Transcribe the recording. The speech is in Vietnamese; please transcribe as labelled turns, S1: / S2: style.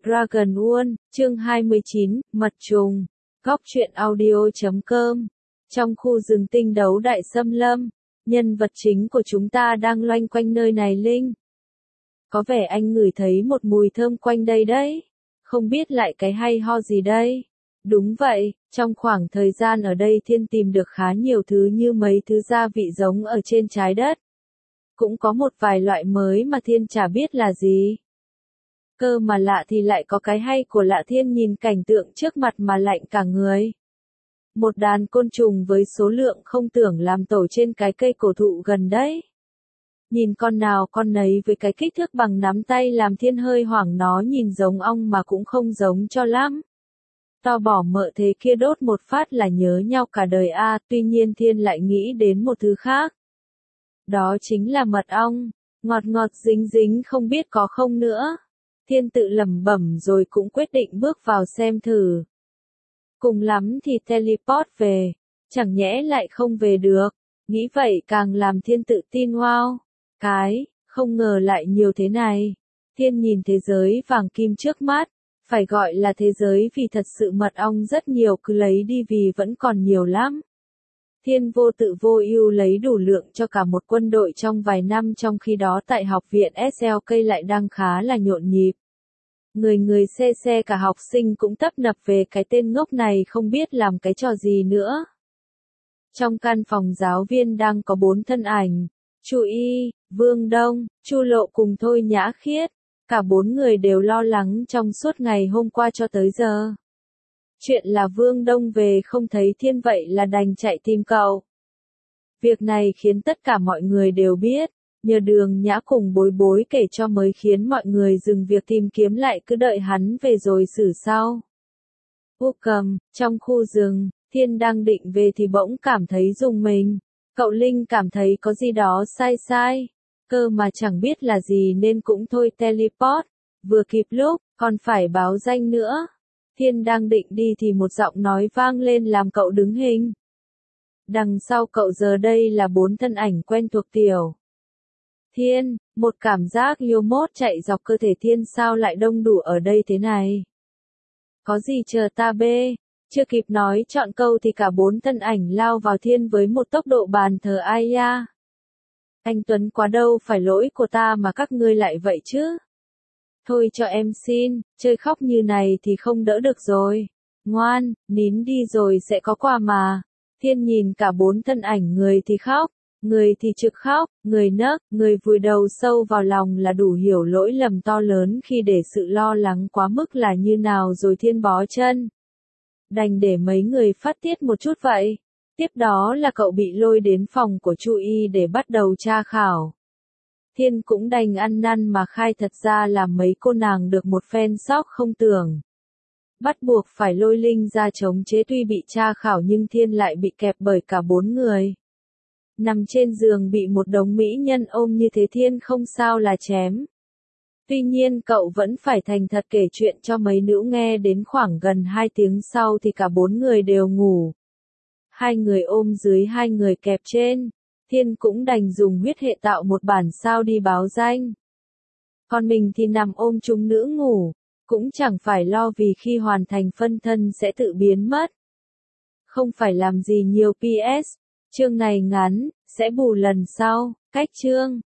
S1: Dragon World, chương 29, Mật trùng. Góc truyện audio.com. Trong khu rừng tinh đấu đại xâm lâm, nhân vật chính của chúng ta đang loanh quanh nơi này Linh. Có vẻ anh ngửi thấy một mùi thơm quanh đây đấy. Không biết lại cái hay ho gì đây? Đúng vậy, trong khoảng thời gian ở đây Thiên tìm được khá nhiều thứ như mấy thứ gia vị giống ở trên trái đất. Cũng có một vài loại mới mà Thiên chả biết là gì. Cơ mà lạ thì lại có cái hay của lạ. Thiên nhìn cảnh tượng trước mặt mà lạnh cả người. Một đàn côn trùng với số lượng không tưởng làm tổ trên cái cây cổ thụ gần đấy. Nhìn con nào con nấy với cái kích thước bằng nắm tay làm Thiên hơi hoảng, nó nhìn giống ong mà cũng không giống cho lắm. To bỏ mợ thế kia đốt một phát là nhớ nhau cả đời a. Tuy nhiên Thiên lại nghĩ đến một thứ khác. Đó chính là mật ong, ngọt ngọt dính dính không biết có không nữa. Thiên tự lẩm bẩm rồi cũng quyết định bước vào xem thử. Cùng lắm thì teleport về, chẳng nhẽ lại không về được. Nghĩ vậy càng làm Thiên tự tin. Wow, không ngờ lại nhiều thế này. Thiên nhìn thế giới vàng kim trước mắt, phải gọi là thế giới vì thật sự mật ong rất nhiều, cứ lấy đi vì vẫn còn nhiều lắm. Thiên vô tự vô ưu lấy đủ lượng cho cả một quân đội trong vài năm, trong khi đó tại học viện SLK lại đang khá là nhộn nhịp. Người xe cả học sinh cũng tấp nập về cái tên ngốc này không biết làm cái trò gì nữa. Trong căn phòng giáo viên đang có 4 thân ảnh, Chu Y, Vương Đông, Chu Lộ cùng Thôi Nhã Khiết. Cả 4 người đều lo lắng trong suốt ngày hôm qua cho tới giờ. Chuyện là Vương Đông về không thấy Thiên vậy là đành chạy tìm cậu. Việc này khiến tất cả mọi người đều biết, nhờ Đường Nhã cùng Bối Bối kể cho mới khiến mọi người dừng việc tìm kiếm lại cứ đợi hắn về rồi xử sau. Cầm, trong khu rừng, Thiên đang định về thì bỗng cảm thấy rùng mình. Cậu Linh cảm thấy có gì đó sai, cơ mà chẳng biết là gì nên cũng thôi teleport, vừa kịp lúc, còn phải báo danh nữa. Thiên đang định đi thì một giọng nói vang lên làm cậu đứng hình. Đằng sau cậu giờ đây là 4 thân ảnh quen thuộc Tiểu Thiên, một cảm giác yêu mốt chạy dọc cơ thể Thiên, sao lại đông đủ ở đây thế này? Có gì chờ ta bê? Chưa kịp nói chọn câu thì cả 4 thân ảnh lao vào Thiên với một tốc độ bàn thờ ai ya. Anh Tuấn quá đâu phải lỗi của ta mà các ngươi lại vậy chứ? Thôi cho em xin, chơi khóc như này thì không đỡ được rồi. Ngoan, nín đi rồi sẽ có quà mà. Thiên nhìn cả 4 thân ảnh, người thì khóc, người thì trực khóc, người nấc, người vùi đầu sâu vào lòng là đủ hiểu lỗi lầm to lớn khi để sự lo lắng quá mức là như nào rồi. Thiên bó chân. Đành để mấy người phát tiết một chút vậy. Tiếp đó là cậu bị lôi đến phòng của Chu Y để bắt đầu tra khảo. Thiên cũng đành ăn năn mà khai thật ra là mấy cô nàng được một phen sốc không tưởng. Bắt buộc phải lôi Linh ra chống chế, tuy bị tra khảo nhưng Thiên lại bị kẹp bởi cả 4 người. Nằm trên giường bị một đống mỹ nhân ôm như thế Thiên không sao là chém. Tuy nhiên cậu vẫn phải thành thật kể chuyện cho mấy nữ nghe. Đến khoảng gần 2 tiếng sau thì cả 4 người đều ngủ. 2 người ôm dưới, 2 người kẹp trên. Thiên cũng đành dùng huyết hệ tạo một bản sao đi báo danh. Còn mình thì nằm ôm chúng nữ ngủ, cũng chẳng phải lo vì khi hoàn thành phân thân sẽ tự biến mất. Không phải làm gì nhiều. PS, chương này ngắn, sẽ bù lần sau. Cách chương.